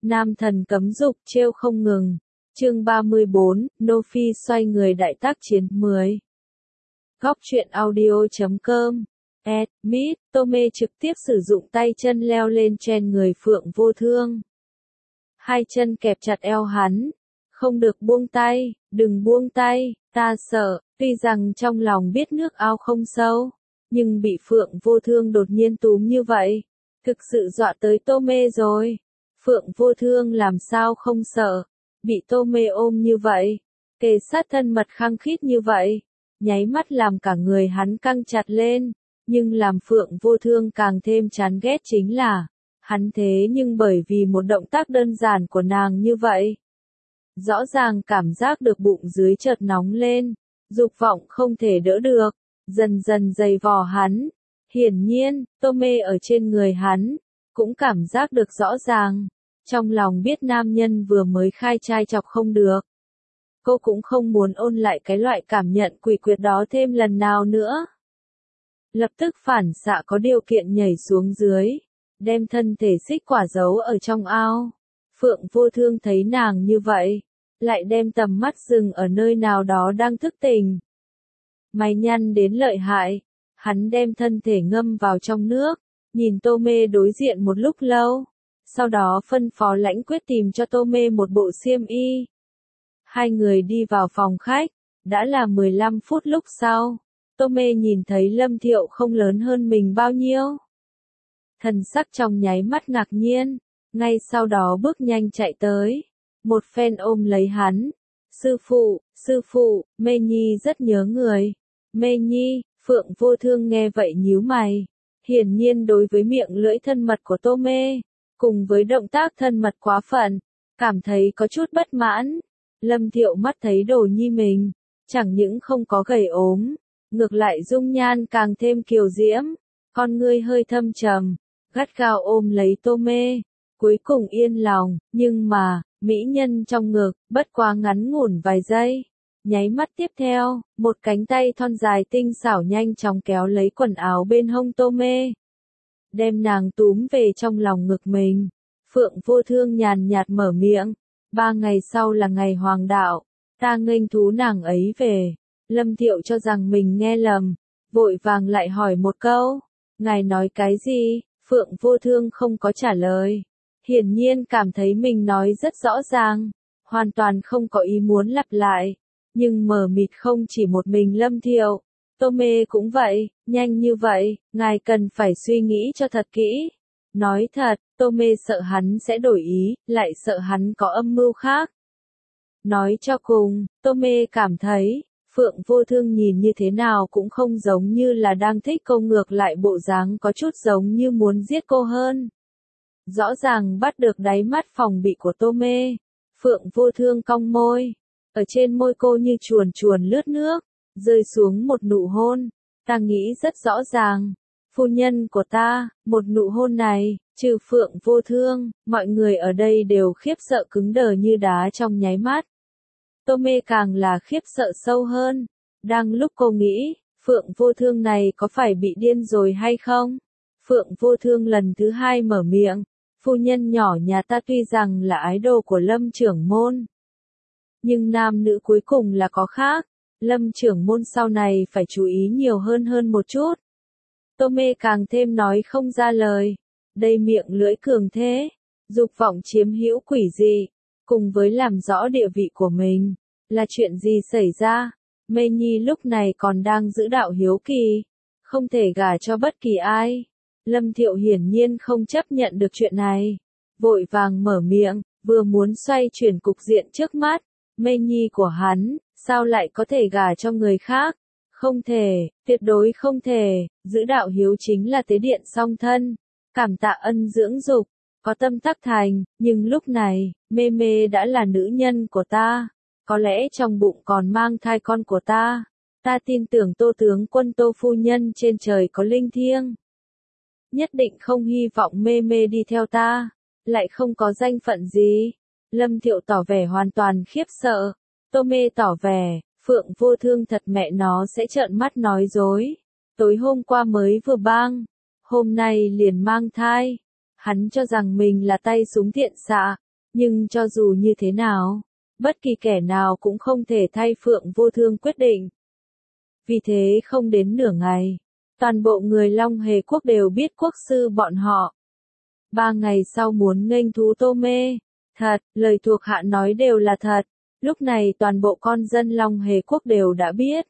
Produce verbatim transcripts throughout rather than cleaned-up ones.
Nam thần cấm dục trêu không ngừng. Chương ba mươi bốn, Nô Phi xoay người đại tác chiến mười. Góc truyện audio chấm com. Admit, Tome trực tiếp sử dụng tay chân leo lên trên người Phượng Vô Thương. Hai chân kẹp chặt eo hắn. Không được buông tay, đừng buông tay, ta sợ. Tuy rằng trong lòng biết nước ao không sâu, nhưng bị Phượng Vô Thương đột nhiên túm như vậy, thực sự dọa tới Tome rồi. Phượng Vô Thương làm sao không sợ, bị Tome ôm như vậy, kề sát thân mật khăng khít như vậy, nháy mắt làm cả người hắn căng chặt lên, nhưng làm Phượng Vô Thương càng thêm chán ghét chính là, hắn thế nhưng bởi vì một động tác đơn giản của nàng như vậy, rõ ràng cảm giác được bụng dưới chợt nóng lên, dục vọng không thể đỡ được, dần dần dày vò hắn. Hiển nhiên, Tome ở trên người hắn, cũng cảm giác được rõ ràng, trong lòng biết nam nhân vừa mới khai trai chọc không được. Cô cũng không muốn ôn lại cái loại cảm nhận quỷ quyệt đó thêm lần nào nữa. Lập tức phản xạ có điều kiện nhảy xuống dưới, đem thân thể xích quả giấu ở trong ao. Phượng Vô Thương thấy nàng như vậy, lại đem tầm mắt dừng ở nơi nào đó đang thức tỉnh. Mày nhăn đến lợi hại, hắn đem thân thể ngâm vào trong nước, nhìn Tome đối diện một lúc lâu, sau đó phân phó Lãnh Quyết tìm cho Tome một bộ xiêm y. Hai người đi vào phòng khách, đã là mười lăm phút lúc sau, Tome nhìn thấy Lâm Thiệu không lớn hơn mình bao nhiêu. Thần sắc trong nháy mắt ngạc nhiên, ngay sau đó bước nhanh chạy tới, một phen ôm lấy hắn. Sư phụ, sư phụ, Mê Nhi rất nhớ người. Mê Nhi, Phượng Vô Thương nghe vậy nhíu mày, hiển nhiên đối với miệng lưỡi thân mật của Tome, cùng với động tác thân mật quá phận, cảm thấy có chút bất mãn. Lâm Thiệu mắt thấy đồ nhi mình, chẳng những không có gầy ốm, ngược lại dung nhan càng thêm kiều diễm, con ngươi hơi thâm trầm, gắt gao ôm lấy Tome, cuối cùng yên lòng, nhưng mà, mỹ nhân trong ngực, bất quá ngắn ngủn vài giây. Nháy mắt tiếp theo, một cánh tay thon dài tinh xảo nhanh chóng kéo lấy quần áo bên hông Tome, đem nàng túm về trong lòng ngực mình. Phượng Vô Thương nhàn nhạt mở miệng, ba ngày sau là ngày hoàng đạo, ta nghênh thú nàng ấy về. Lâm Thiệu cho rằng mình nghe lầm, vội vàng lại hỏi một câu, ngài nói cái gì? Phượng Vô Thương không có trả lời, hiển nhiên cảm thấy mình nói rất rõ ràng, hoàn toàn không có ý muốn lặp lại. Nhưng mờ mịt không chỉ một mình Lâm Thiệu, Tome cũng vậy, nhanh như vậy, ngài cần phải suy nghĩ cho thật kỹ. Nói thật, Tome sợ hắn sẽ đổi ý, lại sợ hắn có âm mưu khác. Nói cho cùng, Tome cảm thấy, Phượng Vô Thương nhìn như thế nào cũng không giống như là đang thích cô, ngược lại bộ dáng có chút giống như muốn giết cô hơn. Rõ ràng bắt được đáy mắt phòng bị của Tome, Phượng Vô Thương cong môi. Ở trên môi cô như chuồn chuồn lướt nước, rơi xuống một nụ hôn. Ta nghĩ rất rõ ràng, phu nhân của ta, một nụ hôn này, trừ Phượng Vô Thương, mọi người ở đây đều khiếp sợ cứng đờ như đá trong nháy mắt. Tome càng là khiếp sợ sâu hơn. Đang lúc cô nghĩ, Phượng Vô Thương này có phải bị điên rồi hay không? Phượng Vô Thương lần thứ hai mở miệng, phu nhân nhỏ nhà ta tuy rằng là ái đồ của Lâm trưởng môn, nhưng nam nữ cuối cùng là có khác, Lâm trưởng môn sau này phải chú ý nhiều hơn hơn một chút. Tome càng thêm nói không ra lời, đây miệng lưỡi cường thế, dục vọng chiếm hữu quỷ dị, cùng với làm rõ địa vị của mình, là chuyện gì xảy ra. Mê Nhi lúc này còn đang giữ đạo hiếu kỳ, không thể gả cho bất kỳ ai. Lâm Thiệu hiển nhiên không chấp nhận được chuyện này, vội vàng mở miệng, vừa muốn xoay chuyển cục diện trước mắt. Mê Nhi của hắn, sao lại có thể gả cho người khác? Không thể, tuyệt đối không thể, giữ đạo hiếu chính là tế điện song thân, cảm tạ ân dưỡng dục, có tâm tắc thành, nhưng lúc này, Mê Mê đã là nữ nhân của ta, có lẽ trong bụng còn mang thai con của ta, ta tin tưởng Tô tướng quân Tô phu nhân trên trời có linh thiêng, nhất định không hy vọng Mê Mê đi theo ta, lại không có danh phận gì. Lâm Thiệu tỏ vẻ hoàn toàn khiếp sợ, Tome tỏ vẻ, Phượng Vô Thương thật mẹ nó sẽ trợn mắt nói dối, tối hôm qua mới vừa bang, hôm nay liền mang thai, hắn cho rằng mình là tay súng thiện xạ, Nhưng cho dù như thế nào, bất kỳ kẻ nào cũng không thể thay Phượng Vô Thương quyết định. Vì thế không đến nửa ngày, toàn bộ người Long Hề quốc đều biết quốc sư bọn họ. Ba ngày sau muốn nghênh thú Tô Mê. Thật, lời thuộc hạ nói đều là thật. Lúc này toàn bộ con dân Long Hề quốc đều đã biết.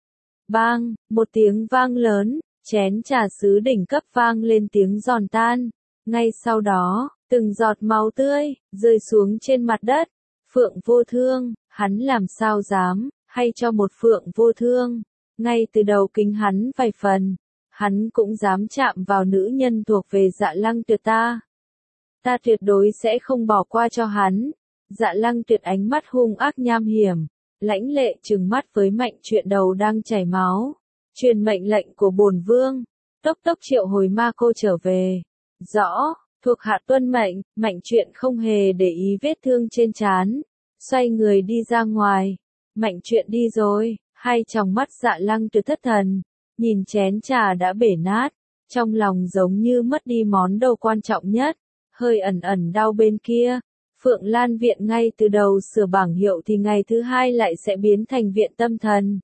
Bang, một tiếng vang lớn, chén trà sứ đỉnh cấp vang lên tiếng giòn tan. Ngay sau đó, từng giọt máu tươi, rơi xuống trên mặt đất. Phượng Vô Thương, hắn làm sao dám, hay cho một Phượng Vô Thương. Ngay từ đầu kính hắn vài phần, hắn cũng dám chạm vào nữ nhân thuộc về Dạ Lăng Tuyệt ta. Ta tuyệt đối sẽ không bỏ qua cho hắn. Dạ Lăng Tuyệt ánh mắt hung ác nham hiểm, lãnh lệ trừng mắt với Mạnh Truyện đầu đang chảy máu. Truyền mệnh lệnh của bổn vương, tốc tốc triệu hồi ma cô trở về. Rõ, thuộc hạ tuân mệnh. Mạnh Truyện không hề để ý vết thương trên trán, xoay người đi ra ngoài. Mạnh Truyện đi rồi, hai tròng mắt Dạ Lăng Tuyệt thất thần, nhìn chén trà đã bể nát, trong lòng giống như mất đi món đồ quan trọng nhất, hơi ẩn ẩn đau bên kia. Phượng Lan Viện ngay từ đầu sửa bảng hiệu thì ngày thứ hai lại sẽ biến thành viện tâm thần.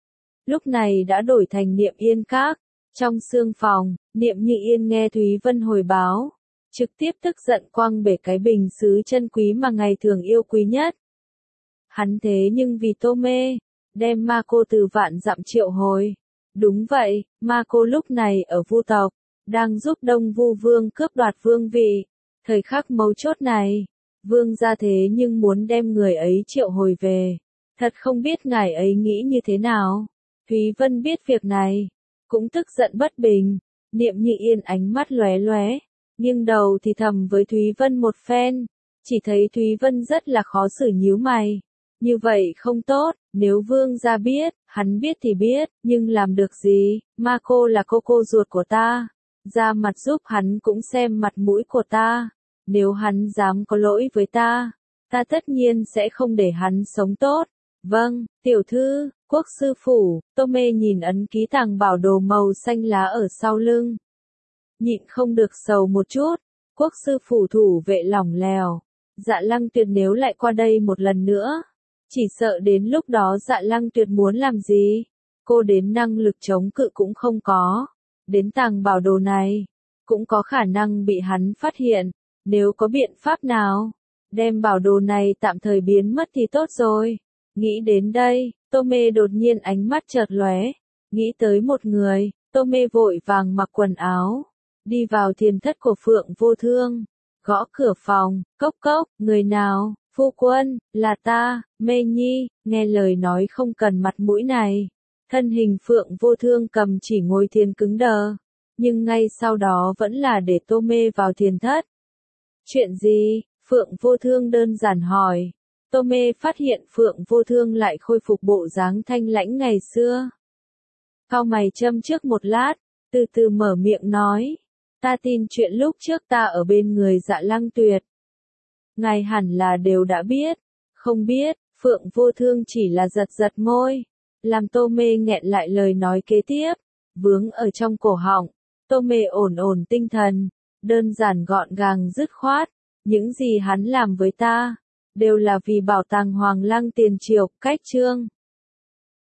Lúc này đã đổi thành Niệm Yên Các. Trong sương phòng, Niệm Như Yên nghe Thúy Vân hồi báo, trực tiếp tức giận quăng bể cái bình sứ chân quý mà ngày thường yêu quý nhất. Hắn thế nhưng vì Tô Mê, đem ma cô từ vạn dặm triệu hồi. Đúng vậy, ma cô lúc này ở Vu tộc, đang giúp Đông Vu Vương cướp đoạt vương vị. Thời khắc mấu chốt này, vương gia thế nhưng muốn đem người ấy triệu hồi về. Thật không biết ngài ấy nghĩ như thế nào. Thúy Vân biết việc này, cũng tức giận bất bình. Niệm Như Yên ánh mắt lóe lóe, nhưng đầu thì thầm với Thúy Vân một phen. Chỉ thấy Thúy Vân rất là khó xử nhíu mày. Như vậy không tốt, nếu vương gia biết, hắn biết thì biết, nhưng làm được gì, ma cô là cô cô ruột của ta. Ra mặt giúp hắn cũng xem mặt mũi của ta. Nếu hắn dám có lỗi với ta, ta tất nhiên sẽ không để hắn sống tốt. Vâng, tiểu thư, quốc sư phủ. Tô Mê nhìn ấn ký tàng bảo đồ màu xanh lá ở sau lưng, nhịn không được sầu một chút. Quốc sư phủ thủ vệ lỏng lẻo, Dạ Lăng Tuyệt nếu lại qua đây một lần nữa, chỉ sợ đến lúc đó Dạ Lăng Tuyệt muốn làm gì, cô đến năng lực chống cự cũng không có. Đến tàng bảo đồ này, cũng có khả năng bị hắn phát hiện. Nếu có biện pháp nào, đem bảo đồ này tạm thời biến mất thì tốt rồi. Nghĩ đến đây, Tô Mê đột nhiên ánh mắt chợt lóe, nghĩ tới một người. Tô Mê vội vàng mặc quần áo, đi vào thiền thất của Phượng Vô Thương, gõ cửa phòng. Cốc cốc, người nào? Phu quân, là ta, Mê Nhi. Nghe lời nói không cần mặt mũi này, thân hình Phượng Vô Thương cầm chỉ ngồi thiền cứng đờ, nhưng ngay sau đó vẫn là để Tô Mê vào thiền thất. Chuyện gì? Phượng Vô Thương đơn giản hỏi. Tô Mê phát hiện Phượng Vô Thương lại khôi phục bộ dáng thanh lãnh ngày xưa. Cau mày châm trước một lát, từ từ mở miệng nói. Ta tin chuyện lúc trước ta ở bên người Dạ Lăng Tuyệt, ngài hẳn là đều đã biết. Không biết. Phượng Vô Thương chỉ là giật giật môi, làm Tô Mê nghẹn lại lời nói kế tiếp, vướng ở trong cổ họng. Tô Mê ổn ổn tinh thần, đơn giản gọn gàng dứt khoát. Những gì hắn làm với ta, đều là vì bảo tàng Hoàng Lăng tiền triều. Cách chương